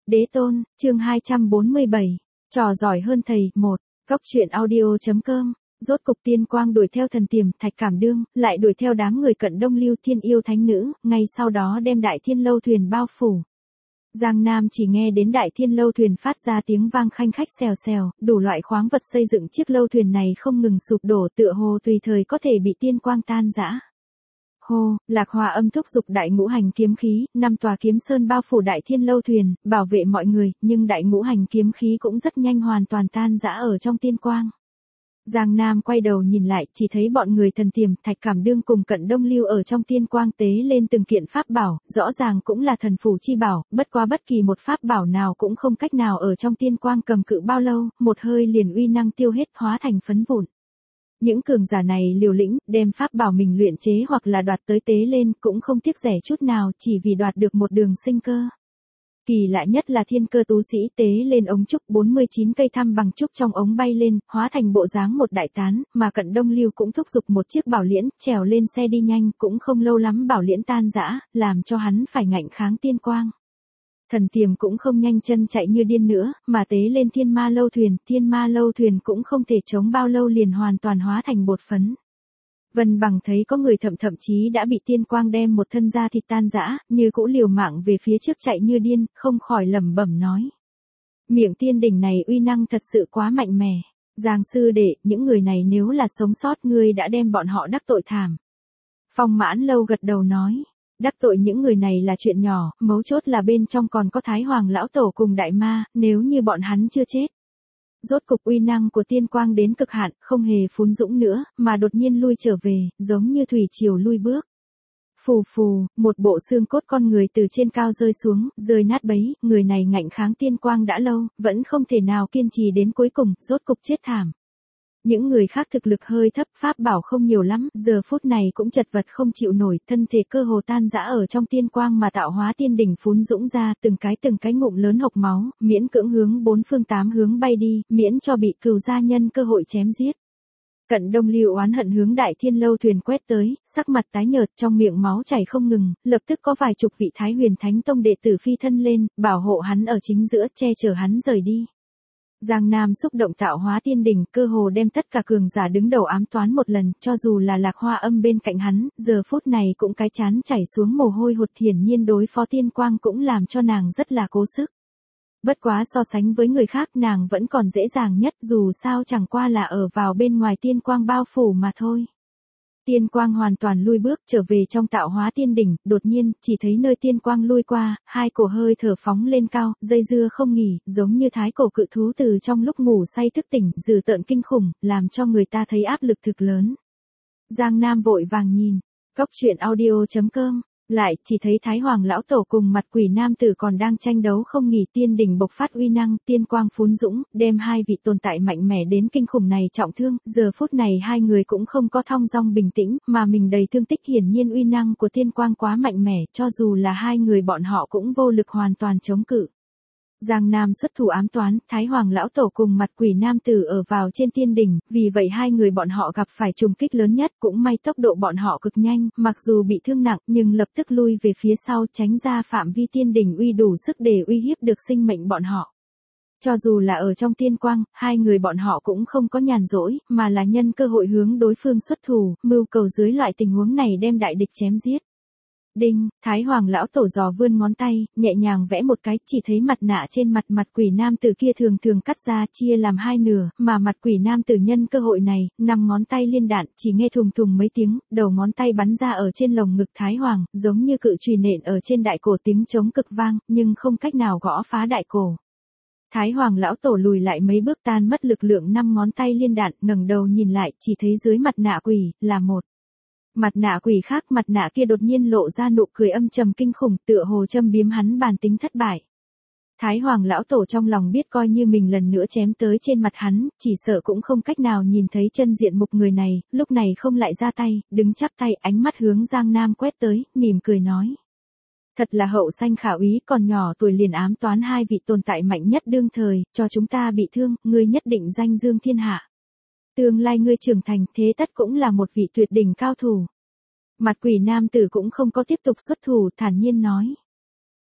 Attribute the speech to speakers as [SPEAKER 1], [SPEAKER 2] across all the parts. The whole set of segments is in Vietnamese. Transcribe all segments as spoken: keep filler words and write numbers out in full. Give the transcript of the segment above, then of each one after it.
[SPEAKER 1] Đế tôn, chương hai trăm bốn mươi bảy, trò giỏi hơn thầy, một, góc truyện audio.com, rốt cục tiên quang đuổi theo thần tiềm, thạch cảm đương, lại đuổi theo đám người cận đông lưu thiên yêu thánh nữ, ngay sau đó đem đại thiên lâu thuyền bao phủ. Giang Nam chỉ nghe đến đại thiên lâu thuyền phát ra tiếng vang khanh khách xèo xèo, đủ loại khoáng vật xây dựng chiếc lâu thuyền này không ngừng sụp đổ tựa hồ tùy thời có thể bị tiên quang tan rã. Hô, Lạc Hòa âm thúc dục đại ngũ hành kiếm khí, năm tòa kiếm sơn bao phủ đại thiên lâu thuyền, bảo vệ mọi người, nhưng đại ngũ hành kiếm khí cũng rất nhanh hoàn toàn tan rã ở trong tiên quang. Giang Nam quay đầu nhìn lại, chỉ thấy bọn người thần tiềm, thạch cảm đương cùng cận đông lưu ở trong tiên quang tế lên từng kiện pháp bảo, rõ ràng cũng là thần phủ chi bảo, bất quá bất kỳ một pháp bảo nào cũng không cách nào ở trong tiên quang cầm cự bao lâu, một hơi liền uy năng tiêu hết, hóa thành phấn vụn. Những cường giả này liều lĩnh, đem pháp bảo mình luyện chế hoặc là đoạt tới tế lên, cũng không tiếc rẻ chút nào, chỉ vì đoạt được một đường sinh cơ. Kỳ lạ nhất là thiên cơ tú sĩ tế lên ống trúc, bốn mươi chín cây thăm bằng trúc trong ống bay lên, hóa thành bộ dáng một đại tán, mà cận đông lưu cũng thúc giục một chiếc bảo liễn, trèo lên xe đi nhanh, cũng không lâu lắm bảo liễn tan rã, làm cho hắn phải ngạnh kháng tiên quang. Thần tiềm cũng không nhanh chân chạy như điên nữa, mà tế lên thiên ma lâu thuyền, thiên ma lâu thuyền cũng không thể chống bao lâu liền hoàn toàn hóa thành bột phấn. Vân Bằng thấy có người thậm thậm chí đã bị tiên quang đem một thân da thịt tan rã, như cũ liều mạng về phía trước chạy như điên, không khỏi lẩm bẩm nói. Miệng tiên đỉnh này uy năng thật sự quá mạnh mẽ. Giang sư đệ, những người này nếu là sống sót ngươi đã đem bọn họ đắc tội thảm. Phong Mãn Lâu gật đầu nói. Đắc tội những người này là chuyện nhỏ, mấu chốt là bên trong còn có Thái Hoàng Lão Tổ cùng Đại Ma, nếu như bọn hắn chưa chết. Rốt cục uy năng của tiên quang đến cực hạn, không hề phún dũng nữa, mà đột nhiên lui trở về, giống như thủy triều lui bước. Phù phù, một bộ xương cốt con người từ trên cao rơi xuống, rơi nát bấy, người này ngạnh kháng tiên quang đã lâu, vẫn không thể nào kiên trì đến cuối cùng, rốt cục chết thảm. Những người khác thực lực hơi thấp, pháp bảo không nhiều lắm, giờ phút này cũng chật vật không chịu nổi, thân thể cơ hồ tan rã ở trong tiên quang mà tạo hóa tiên đỉnh phún dũng ra, từng cái từng cái ngụm lớn hộc máu, miễn cưỡng hướng bốn phương tám hướng bay đi, miễn cho bị cừu gia nhân cơ hội chém giết. Cận đông lưu oán hận hướng đại thiên lâu thuyền quét tới, sắc mặt tái nhợt, trong miệng máu chảy không ngừng, lập tức có vài chục vị Thái Huyền Thánh Tông đệ tử phi thân lên, bảo hộ hắn ở chính giữa, che chở hắn rời đi. Giang Nam xúc động tạo hóa tiên đỉnh, cơ hồ đem tất cả cường giả đứng đầu ám toán một lần, cho dù là Lạc Hoa Âm bên cạnh hắn, giờ phút này cũng cái chán chảy xuống mồ hôi hột, hiển nhiên đối phó tiên quang cũng làm cho nàng rất là cố sức. Bất quá so sánh với người khác nàng vẫn còn dễ dàng nhất, dù sao chẳng qua là ở vào bên ngoài tiên quang bao phủ mà thôi. Tiên quang hoàn toàn lui bước trở về trong tạo hóa tiên đỉnh, đột nhiên, chỉ thấy nơi tiên quang lui qua, hai cổ hơi thở phóng lên cao, dây dưa không nghỉ, giống như thái cổ cự thú từ trong lúc ngủ say thức tỉnh, dữ tợn kinh khủng, làm cho người ta thấy áp lực thực lớn. Giang Nam vội vàng nhìn, góc truyện audio.com, lại, chỉ thấy Thái Hoàng Lão Tổ cùng mặt quỷ nam tử còn đang tranh đấu không nghỉ, tiên đỉnh bộc phát uy năng, tiên quang phún dũng, đem hai vị tồn tại mạnh mẽ đến kinh khủng này trọng thương, giờ phút này hai người cũng không có thong dong bình tĩnh, mà mình đầy thương tích, hiển nhiên uy năng của tiên quang quá mạnh mẽ, cho dù là hai người bọn họ cũng vô lực hoàn toàn chống cự. Giang Nam xuất thủ ám toán, Thái Hoàng Lão Tổ cùng mặt quỷ nam tử ở vào trên tiên đỉnh, vì vậy hai người bọn họ gặp phải trùng kích lớn nhất, cũng may tốc độ bọn họ cực nhanh, mặc dù bị thương nặng nhưng lập tức lui về phía sau tránh ra phạm vi tiên đỉnh uy đủ sức để uy hiếp được sinh mệnh bọn họ. Cho dù là ở trong tiên quang, hai người bọn họ cũng không có nhàn rỗi, mà là nhân cơ hội hướng đối phương xuất thủ, mưu cầu dưới loại tình huống này đem đại địch chém giết. Đinh, Thái Hoàng Lão Tổ giò vươn ngón tay, nhẹ nhàng vẽ một cái, chỉ thấy mặt nạ trên mặt mặt quỷ nam tử kia thường thường cắt ra, chia làm hai nửa, mà mặt quỷ nam tử nhân cơ hội này, năm ngón tay liên đạn, chỉ nghe thùng thùng mấy tiếng, đầu ngón tay bắn ra ở trên lồng ngực Thái Hoàng, giống như cự chùy nện ở trên đại cổ, tiếng trống cực vang, nhưng không cách nào gõ phá đại cổ. Thái Hoàng Lão Tổ lùi lại mấy bước tan mất lực lượng năm ngón tay liên đạn, ngẩng đầu nhìn lại, chỉ thấy dưới mặt nạ quỷ, là một mặt nạ quỷ khác, mặt nạ kia đột nhiên lộ ra nụ cười âm trầm kinh khủng, tựa hồ châm biếm hắn bản tính thất bại. Thái Hoàng Lão Tổ trong lòng biết coi như mình lần nữa chém tới trên mặt hắn, chỉ sợ cũng không cách nào nhìn thấy chân diện mục người này, lúc này không lại ra tay, đứng chắp tay, ánh mắt hướng Giang Nam quét tới, mỉm cười nói. Thật là hậu sanh khả úy, còn nhỏ tuổi liền ám toán hai vị tồn tại mạnh nhất đương thời, cho chúng ta bị thương, ngươi nhất định danh dương thiên hạ. Tương lai ngươi trưởng thành, thế tất cũng là một vị tuyệt đỉnh cao thủ. Mặt quỷ nam tử cũng không có tiếp tục xuất thủ, thản nhiên nói.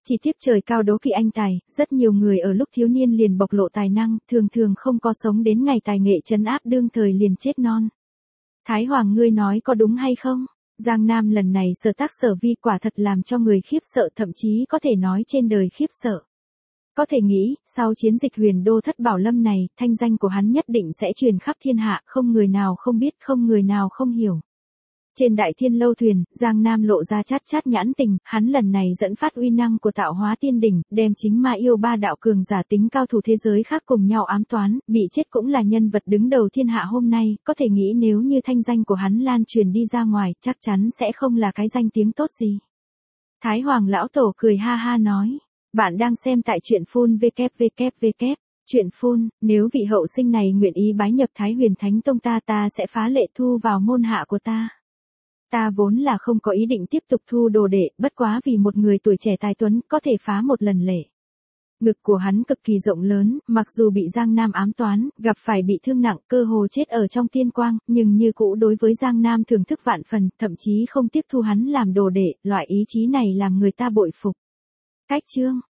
[SPEAKER 1] Chỉ tiếc trời cao đố kỵ anh tài, rất nhiều người ở lúc thiếu niên liền bộc lộ tài năng, thường thường không có sống đến ngày tài nghệ trấn áp đương thời liền chết non. Thái Hoàng ngươi nói có đúng hay không? Giang Nam lần này sở tác sở vi quả thật làm cho người khiếp sợ, thậm chí có thể nói trên đời khiếp sợ. Có thể nghĩ, sau chiến dịch Huyền Đô Thất Bảo Lâm này, thanh danh của hắn nhất định sẽ truyền khắp thiên hạ, không người nào không biết, không người nào không hiểu. Trên Đại Thiên Lâu thuyền, Giang Nam lộ ra chát chát nhãn tình, hắn lần này dẫn phát uy năng của Tạo Hóa Tiên Đỉnh, đem chính ma yêu ba đạo cường giả tính cao thủ thế giới khác cùng nhau ám toán, bị chết cũng là nhân vật đứng đầu thiên hạ hôm nay, có thể nghĩ nếu như thanh danh của hắn lan truyền đi ra ngoài, chắc chắn sẽ không là cái danh tiếng tốt gì. Thái Hoàng lão tổ cười ha ha nói, bạn đang xem tại truyện phun vê kép vê kép vê kép. Truyện phun, nếu vị hậu sinh này nguyện ý bái nhập Thái Huyền Thánh Tông ta ta sẽ phá lệ thu vào môn hạ của ta. Ta vốn là không có ý định tiếp tục thu đồ đệ, bất quá vì một người tuổi trẻ tài tuấn có thể phá một lần lệ. Ngực của hắn cực kỳ rộng lớn, mặc dù bị Giang Nam ám toán, gặp phải bị thương nặng, cơ hồ chết ở trong tiên quang, nhưng như cũ đối với Giang Nam thưởng thức vạn phần, thậm chí không tiếp thu hắn làm đồ đệ, loại ý chí này làm người ta bội phục. Cách chương